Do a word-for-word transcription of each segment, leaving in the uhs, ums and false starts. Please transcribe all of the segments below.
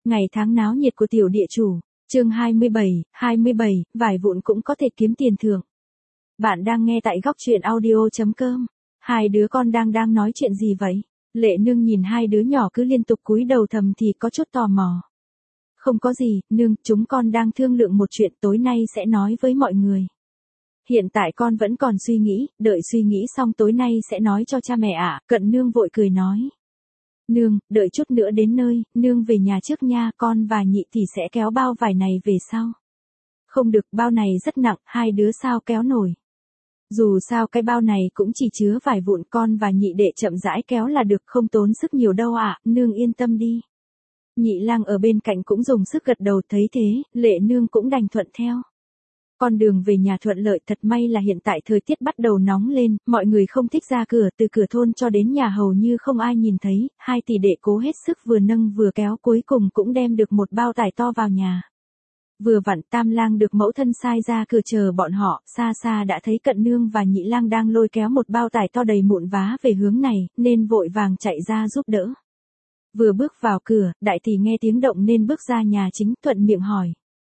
ngày tháng náo nhiệt của tiểu địa chủ. Chương hai mươi bảy, hai mươi bảy, vải vụn cũng có thể kiếm tiền thưởng. Bạn đang nghe tại góc truyện audio chấm com. Hai đứa con đang đang nói chuyện gì vậy? Lệ Nương nhìn hai đứa nhỏ cứ liên tục cúi đầu thầm thì có chút tò mò. Không có gì, nương, chúng con đang thương lượng một chuyện tối nay sẽ nói với mọi người. Hiện tại con vẫn còn suy nghĩ, đợi suy nghĩ xong tối nay sẽ nói cho cha mẹ ạ. Cận Nương vội cười nói. Nương, đợi chút nữa đến nơi, nương về nhà trước nha, con và nhị thì sẽ kéo bao vải này về sau. Không được, bao này rất nặng, hai đứa sao kéo nổi. Dù sao cái bao này cũng chỉ chứa vải vụn, con và nhị đệ chậm rãi kéo là được, không tốn sức nhiều đâu ạ, nương yên tâm đi. Nhị lang ở bên cạnh cũng dùng sức gật đầu, thấy thế, Lệ Nương cũng đành thuận theo. Con đường về nhà thuận lợi, thật may là hiện tại thời tiết bắt đầu nóng lên, mọi người không thích ra cửa, từ cửa thôn cho đến nhà hầu như không ai nhìn thấy, hai tỷ đệ cố hết sức vừa nâng vừa kéo, cuối cùng cũng đem được một bao tải to vào nhà. Vừa vặn Tam Lang được mẫu thân sai ra cửa chờ bọn họ, xa xa đã thấy Cận Nương và Nhị Lang đang lôi kéo một bao tải to đầy mụn vá về hướng này, nên vội vàng chạy ra giúp đỡ. Vừa bước vào cửa, đại tỷ nghe tiếng động nên bước ra nhà chính, thuận miệng hỏi.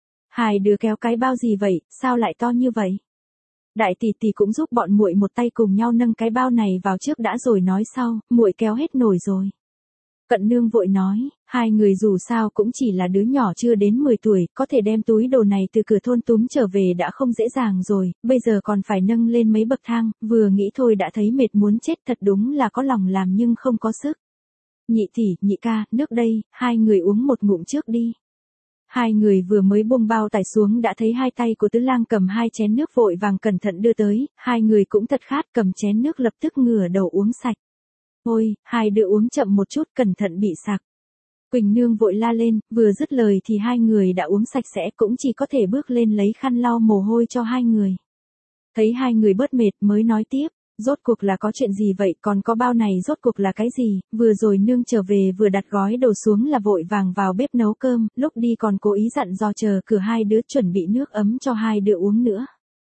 Hai đứa kéo cái bao gì vậy, sao lại to như vậy? Đại tỷ tỷ cũng giúp bọn muội một tay cùng nhau nâng cái bao này vào trước đã rồi nói sau, muội kéo hết nổi rồi. Cận Nương vội nói, hai người dù sao cũng chỉ là đứa nhỏ chưa đến mười tuổi, có thể đem túi đồ này từ cửa thôn túm trở về đã không dễ dàng rồi, bây giờ còn phải nâng lên mấy bậc thang, vừa nghĩ thôi đã thấy mệt muốn chết, thật đúng là có lòng làm nhưng không có sức. Nhị tỷ, nhị ca, nước đây, hai người uống một ngụm trước đi. Hai người vừa mới buông bao tải xuống đã thấy hai tay của Tứ Lang cầm hai chén nước vội vàng cẩn thận đưa tới, hai người cũng thật khát, cầm chén nước lập tức ngửa đầu uống sạch. Ôi, hai đứa uống chậm một chút, cẩn thận bị sặc. Quỳnh Nương vội la lên, vừa dứt lời thì hai người đã uống sạch sẽ, cũng chỉ có thể bước lên lấy khăn lau mồ hôi cho hai người. Thấy hai người bớt mệt mới nói tiếp. Rốt cuộc là có chuyện gì vậy, còn có bao này rốt cuộc là cái gì, vừa rồi nương trở về vừa đặt gói đồ xuống là vội vàng vào bếp nấu cơm, lúc đi còn cố ý dặn dò chờ cửa hai đứa chuẩn bị nước ấm cho hai đứa uống nữa.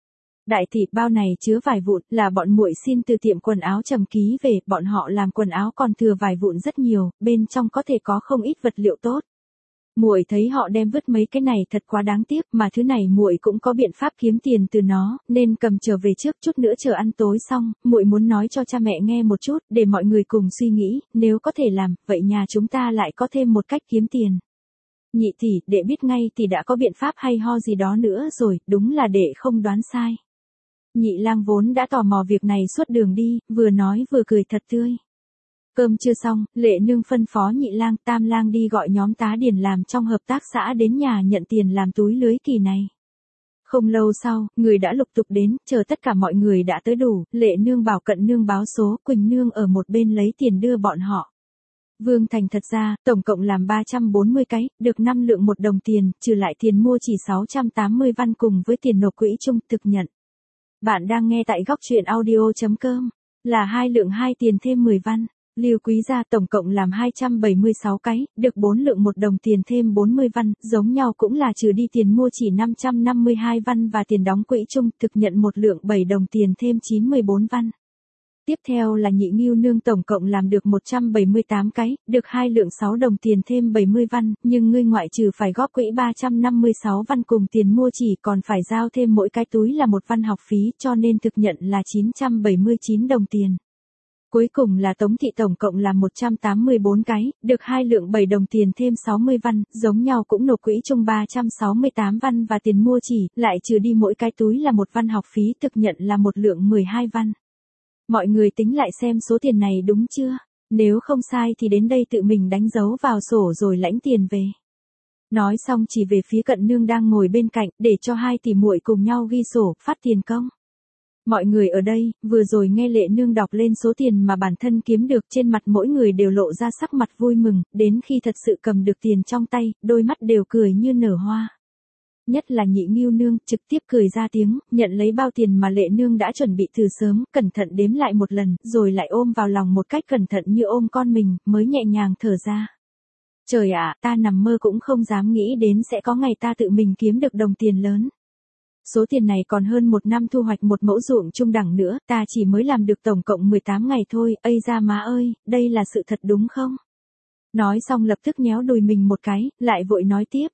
Đại tỷ, bao này chứa vải vụn, là bọn muội xin từ tiệm quần áo Trầm Ký về, bọn họ làm quần áo còn thừa vải vụn rất nhiều, bên trong có thể có không ít vật liệu tốt. Muội thấy họ đem vứt mấy cái này thật quá đáng tiếc, mà thứ này muội cũng có biện pháp kiếm tiền từ nó, nên cầm trở về trước, chút nữa chờ ăn tối xong, muội muốn nói cho cha mẹ nghe một chút, để mọi người cùng suy nghĩ, nếu có thể làm, vậy nhà chúng ta lại có thêm một cách kiếm tiền. Nhị tỷ, đệ biết ngay thì đã có biện pháp hay ho gì đó nữa rồi, đúng là đệ không đoán sai. Nhị Lang vốn đã tò mò việc này suốt đường đi, vừa nói vừa cười thật tươi. Cơm chưa xong, Lệ Nương phân phó Nhị Lang, Tam Lang đi gọi nhóm tá điền làm trong hợp tác xã đến nhà nhận tiền làm túi lưới kỳ này. Không lâu sau, người đã lục tục đến, chờ tất cả mọi người đã tới đủ, Lệ Nương bảo Cận Nương báo số, Quỳnh Nương ở một bên lấy tiền đưa bọn họ. Vương Thành thật ra, tổng cộng làm ba trăm bốn mươi cái, được năm lượng một đồng tiền, trừ lại tiền mua chỉ sáu trăm tám mươi văn cùng với tiền nộp quỹ chung, thực nhận. Bạn đang nghe tại góc truyện audio chấm com, là hai lượng hai tiền thêm mười văn. Lưu Quý gia tổng cộng làm hai trăm bảy mươi sáu cái, được bốn lượng một đồng tiền thêm bốn mươi văn, giống nhau cũng là trừ đi tiền mua chỉ năm trăm năm mươi hai văn và tiền đóng quỹ chung, thực nhận một lượng bảy đồng tiền thêm chín mươi bốn văn. Tiếp theo là Nhị Ngưu Nương tổng cộng làm được một trăm bảy mươi tám cái, được hai lượng sáu đồng tiền thêm bảy mươi văn, nhưng ngươi ngoại trừ phải góp quỹ ba trăm năm mươi sáu văn cùng tiền mua chỉ còn phải giao thêm mỗi cái túi là một văn học phí, cho nên thực nhận là chín trăm bảy mươi chín đồng tiền. Cuối cùng là Tống Thị tổng cộng là một trăm tám mươi bốn cái, được hai lượng bảy đồng tiền thêm sáu mươi văn, giống nhau cũng nộp quỹ chung ba trăm sáu mươi tám văn và tiền mua chỉ, lại trừ đi mỗi cái túi là một văn học phí, thực nhận là một lượng mười hai văn. Mọi người tính lại xem số tiền này đúng chưa? Nếu không sai thì đến đây tự mình đánh dấu vào sổ rồi lãnh tiền về. Nói xong chỉ về phía Cận Nương đang ngồi bên cạnh, để cho hai tỷ muội cùng nhau ghi sổ, phát tiền công. Mọi người ở đây, vừa rồi nghe Lệ Nương đọc lên số tiền mà bản thân kiếm được, trên mặt mỗi người đều lộ ra sắc mặt vui mừng, đến khi thật sự cầm được tiền trong tay, đôi mắt đều cười như nở hoa. Nhất là Nhị Ngưu Nương, trực tiếp cười ra tiếng, nhận lấy bao tiền mà Lệ Nương đã chuẩn bị từ sớm, cẩn thận đếm lại một lần, rồi lại ôm vào lòng một cách cẩn thận như ôm con mình, mới nhẹ nhàng thở ra. Trời ạ, ta nằm mơ cũng không dám nghĩ đến sẽ có ngày ta tự mình kiếm được đồng tiền lớn. Số tiền này còn hơn một năm thu hoạch một mẫu ruộng trung đẳng nữa, ta chỉ mới làm được tổng cộng mười tám ngày thôi, ây da má ơi, đây là sự thật đúng không? Nói xong lập tức nhéo đùi mình một cái, lại vội nói tiếp.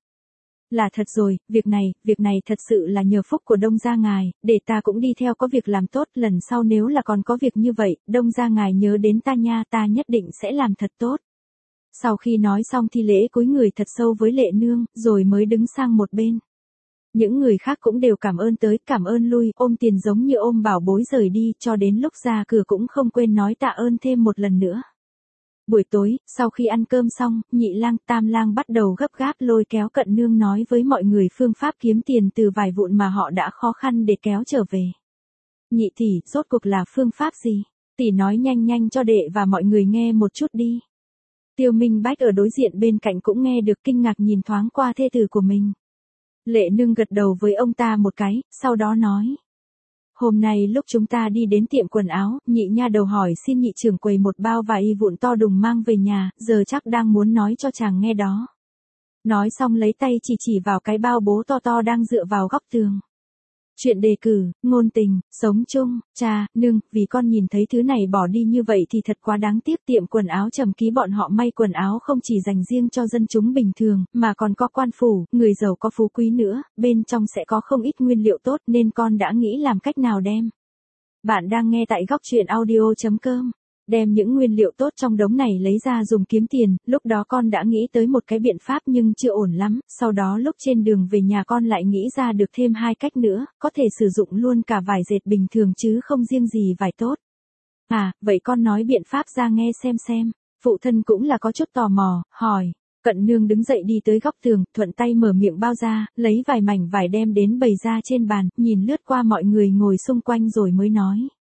Là thật rồi, việc này, việc này thật sự là nhờ phúc của Đông gia ngài, để ta cũng đi theo có việc làm tốt, lần sau nếu là còn có việc như vậy, Đông gia ngài nhớ đến ta nha, ta nhất định sẽ làm thật tốt. Sau khi nói xong thì lễ cúi người thật sâu với Lệ Nương, rồi mới đứng sang một bên. Những người khác cũng đều cảm ơn tới, cảm ơn lui, ôm tiền giống như ôm bảo bối rời đi, cho đến lúc ra cửa cũng không quên nói tạ ơn thêm một lần nữa. Buổi tối, sau khi ăn cơm xong, Nhị Lang, Tam Lang bắt đầu gấp gáp lôi kéo Cận Nương nói với mọi người phương pháp kiếm tiền từ vài vụn mà họ đã khó khăn để kéo trở về. Nhị tỷ, rốt cuộc là phương pháp gì? Tỷ nói nhanh nhanh cho đệ và mọi người nghe một chút đi. Tiêu Minh Bách ở đối diện bên cạnh cũng nghe được, kinh ngạc nhìn thoáng qua thê tử của mình. Lệ Nương gật đầu với ông ta một cái, sau đó nói. Hôm nay lúc chúng ta đi đến tiệm quần áo, Nhị nha đầu hỏi xin nhị trưởng quầy một bao vải y vụn to đùng mang về nhà, giờ chắc đang muốn nói cho chàng nghe đó. Nói xong lấy tay chỉ chỉ vào cái bao bố to to đang dựa vào góc tường. Chuyện đề cử, ngôn tình, sống chung, cha, nương, vì con nhìn thấy thứ này bỏ đi như vậy thì thật quá đáng tiếc. Tiệm quần áo Trầm Ký bọn họ may quần áo không chỉ dành riêng cho dân chúng bình thường, mà còn có quan phủ, người giàu có phú quý nữa, bên trong sẽ có không ít nguyên liệu tốt nên con đã nghĩ làm cách nào đem. Bạn đang nghe tại góc truyện audio chấm com. Đem những nguyên liệu tốt trong đống này lấy ra dùng kiếm tiền, lúc đó con đã nghĩ tới một cái biện pháp nhưng chưa ổn lắm, sau đó lúc trên đường về nhà con lại nghĩ ra được thêm hai cách nữa, có thể sử dụng luôn cả vải dệt bình thường chứ không riêng gì vải tốt. À, vậy con nói biện pháp ra nghe xem xem. Phụ thân cũng là có chút tò mò, hỏi. Cận Nương đứng dậy đi tới góc tường, thuận tay mở miệng bao ra, lấy vài mảnh vải đem đến bày ra trên bàn, nhìn lướt qua mọi người ngồi xung quanh rồi mới nói.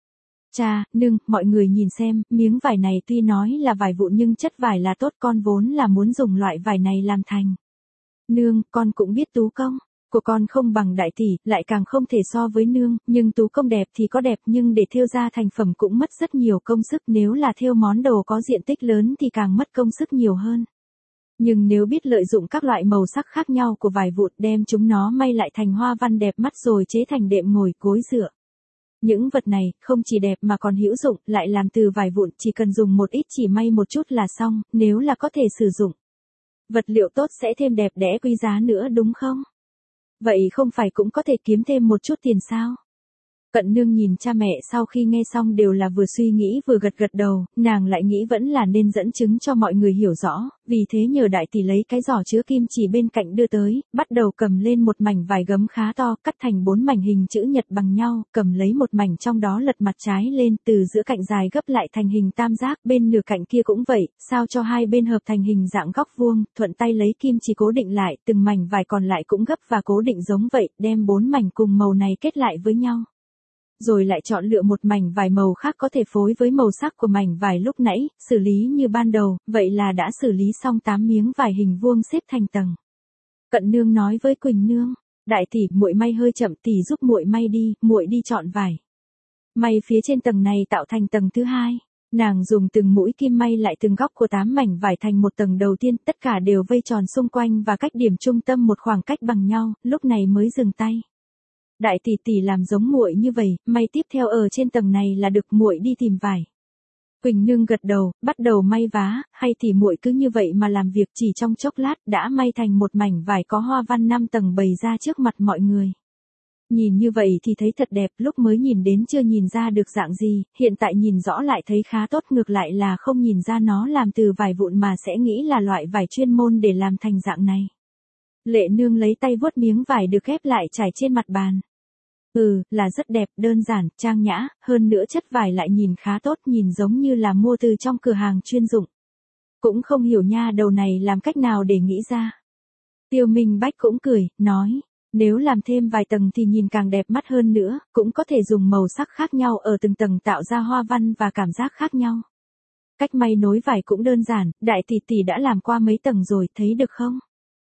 Cha, nương, mọi người nhìn xem, miếng vải này tuy nói là vải vụn nhưng chất vải là tốt, con vốn là muốn dùng loại vải này làm thành. Nương, con cũng biết tú công của con không bằng đại tỷ, lại càng không thể so với nương, nhưng tú công đẹp thì có đẹp nhưng để thêu ra thành phẩm cũng mất rất nhiều công sức, nếu là thêu món đồ có diện tích lớn thì càng mất công sức nhiều hơn. Nhưng nếu biết lợi dụng các loại màu sắc khác nhau của vải vụn đem chúng nó may lại thành hoa văn đẹp mắt rồi chế thành đệm ngồi gối dựa. Những vật này, không chỉ đẹp mà còn hữu dụng, lại làm từ vải vụn, chỉ cần dùng một ít chỉ may một chút là xong, nếu là có thể sử dụng. Vật liệu tốt sẽ thêm đẹp đẽ quý giá nữa đúng không? Vậy không phải cũng có thể kiếm thêm một chút tiền sao? Cận Nương nhìn cha mẹ sau khi nghe xong đều là vừa suy nghĩ vừa gật gật đầu, nàng lại nghĩ vẫn là nên dẫn chứng cho mọi người hiểu rõ, vì thế nhờ đại tỷ lấy cái giỏ chứa kim chỉ bên cạnh đưa tới, bắt đầu cầm lên một mảnh vải gấm khá to, cắt thành bốn mảnh hình chữ nhật bằng nhau, cầm lấy một mảnh trong đó lật mặt trái lên, từ giữa cạnh dài gấp lại thành hình tam giác, bên nửa cạnh kia cũng vậy, sao cho hai bên hợp thành hình dạng góc vuông, thuận tay lấy kim chỉ cố định lại, từng mảnh vải còn lại cũng gấp và cố định giống vậy, đem bốn mảnh cùng màu này kết lại với nhau. Rồi lại chọn lựa một mảnh vải màu khác có thể phối với màu sắc của mảnh vải lúc nãy, xử lý như ban đầu, vậy là đã xử lý xong tám miếng vải hình vuông xếp thành tầng. Cận Nương nói với Quỳnh Nương, đại tỷ, muội may hơi chậm, tỷ giúp muội may đi, muội đi chọn vải. May phía trên tầng này tạo thành tầng thứ hai. Nàng dùng từng mũi kim may lại từng góc của tám mảnh vải thành một tầng đầu tiên, tất cả đều vây tròn xung quanh và cách điểm trung tâm một khoảng cách bằng nhau, lúc này mới dừng tay. Đại tỷ tỷ làm giống muội như vậy, may tiếp theo ở trên tầng này là được, muội đi tìm vải. Quỳnh Nương gật đầu, bắt đầu may vá, hay tỷ muội cứ như vậy mà làm việc, chỉ trong chốc lát đã may thành một mảnh vải có hoa văn năm tầng bày ra trước mặt mọi người. Nhìn như vậy thì thấy thật đẹp, lúc mới nhìn đến chưa nhìn ra được dạng gì, hiện tại nhìn rõ lại thấy khá tốt, ngược lại là không nhìn ra nó làm từ vải vụn mà sẽ nghĩ là loại vải chuyên môn để làm thành dạng này. Lệ Nương lấy tay vuốt miếng vải được ghép lại trải trên mặt bàn. Ừ, là rất đẹp, đơn giản, trang nhã, hơn nữa chất vải lại nhìn khá tốt, nhìn giống như là mua từ trong cửa hàng chuyên dụng. Cũng không hiểu nha đầu này làm cách nào để nghĩ ra. Tiêu Minh Bách cũng cười, nói, nếu làm thêm vài tầng thì nhìn càng đẹp mắt hơn nữa, cũng có thể dùng màu sắc khác nhau ở từng tầng tạo ra hoa văn và cảm giác khác nhau. Cách may nối vải cũng đơn giản, đại tỷ tỷ đã làm qua mấy tầng rồi, thấy được không?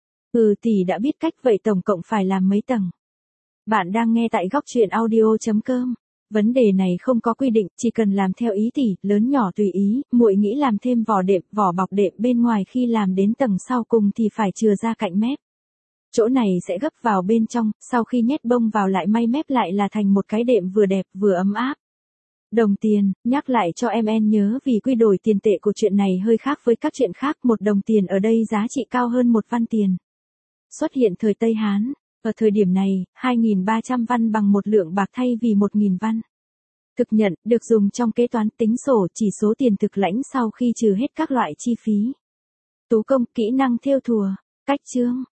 Ừ, tỷ đã biết cách, vậy tổng cộng phải làm mấy tầng? Bạn đang nghe tại góc truyện audio chấm com. Vấn đề này không có quy định, chỉ cần làm theo ý tỷ, lớn nhỏ tùy ý, muội nghĩ làm thêm vỏ đệm, vỏ bọc đệm bên ngoài khi làm đến tầng sau cùng thì phải chừa ra cạnh mép. Chỗ này sẽ gấp vào bên trong, sau khi nhét bông vào lại may mép lại là thành một cái đệm vừa đẹp vừa ấm áp. Đồng tiền, nhắc lại cho em en nhớ vì quy đổi tiền tệ của chuyện này hơi khác với các chuyện khác, một đồng tiền ở đây giá trị cao hơn một văn tiền. Xuất hiện thời Tây Hán, ở thời điểm này, hai nghìn ba trăm văn bằng một lượng bạc thay vì một nghìn văn. Thực nhận, được dùng trong kế toán tính sổ chỉ số tiền thực lãnh sau khi trừ hết các loại chi phí. Tú công, kỹ năng thêu thùa, cách chương.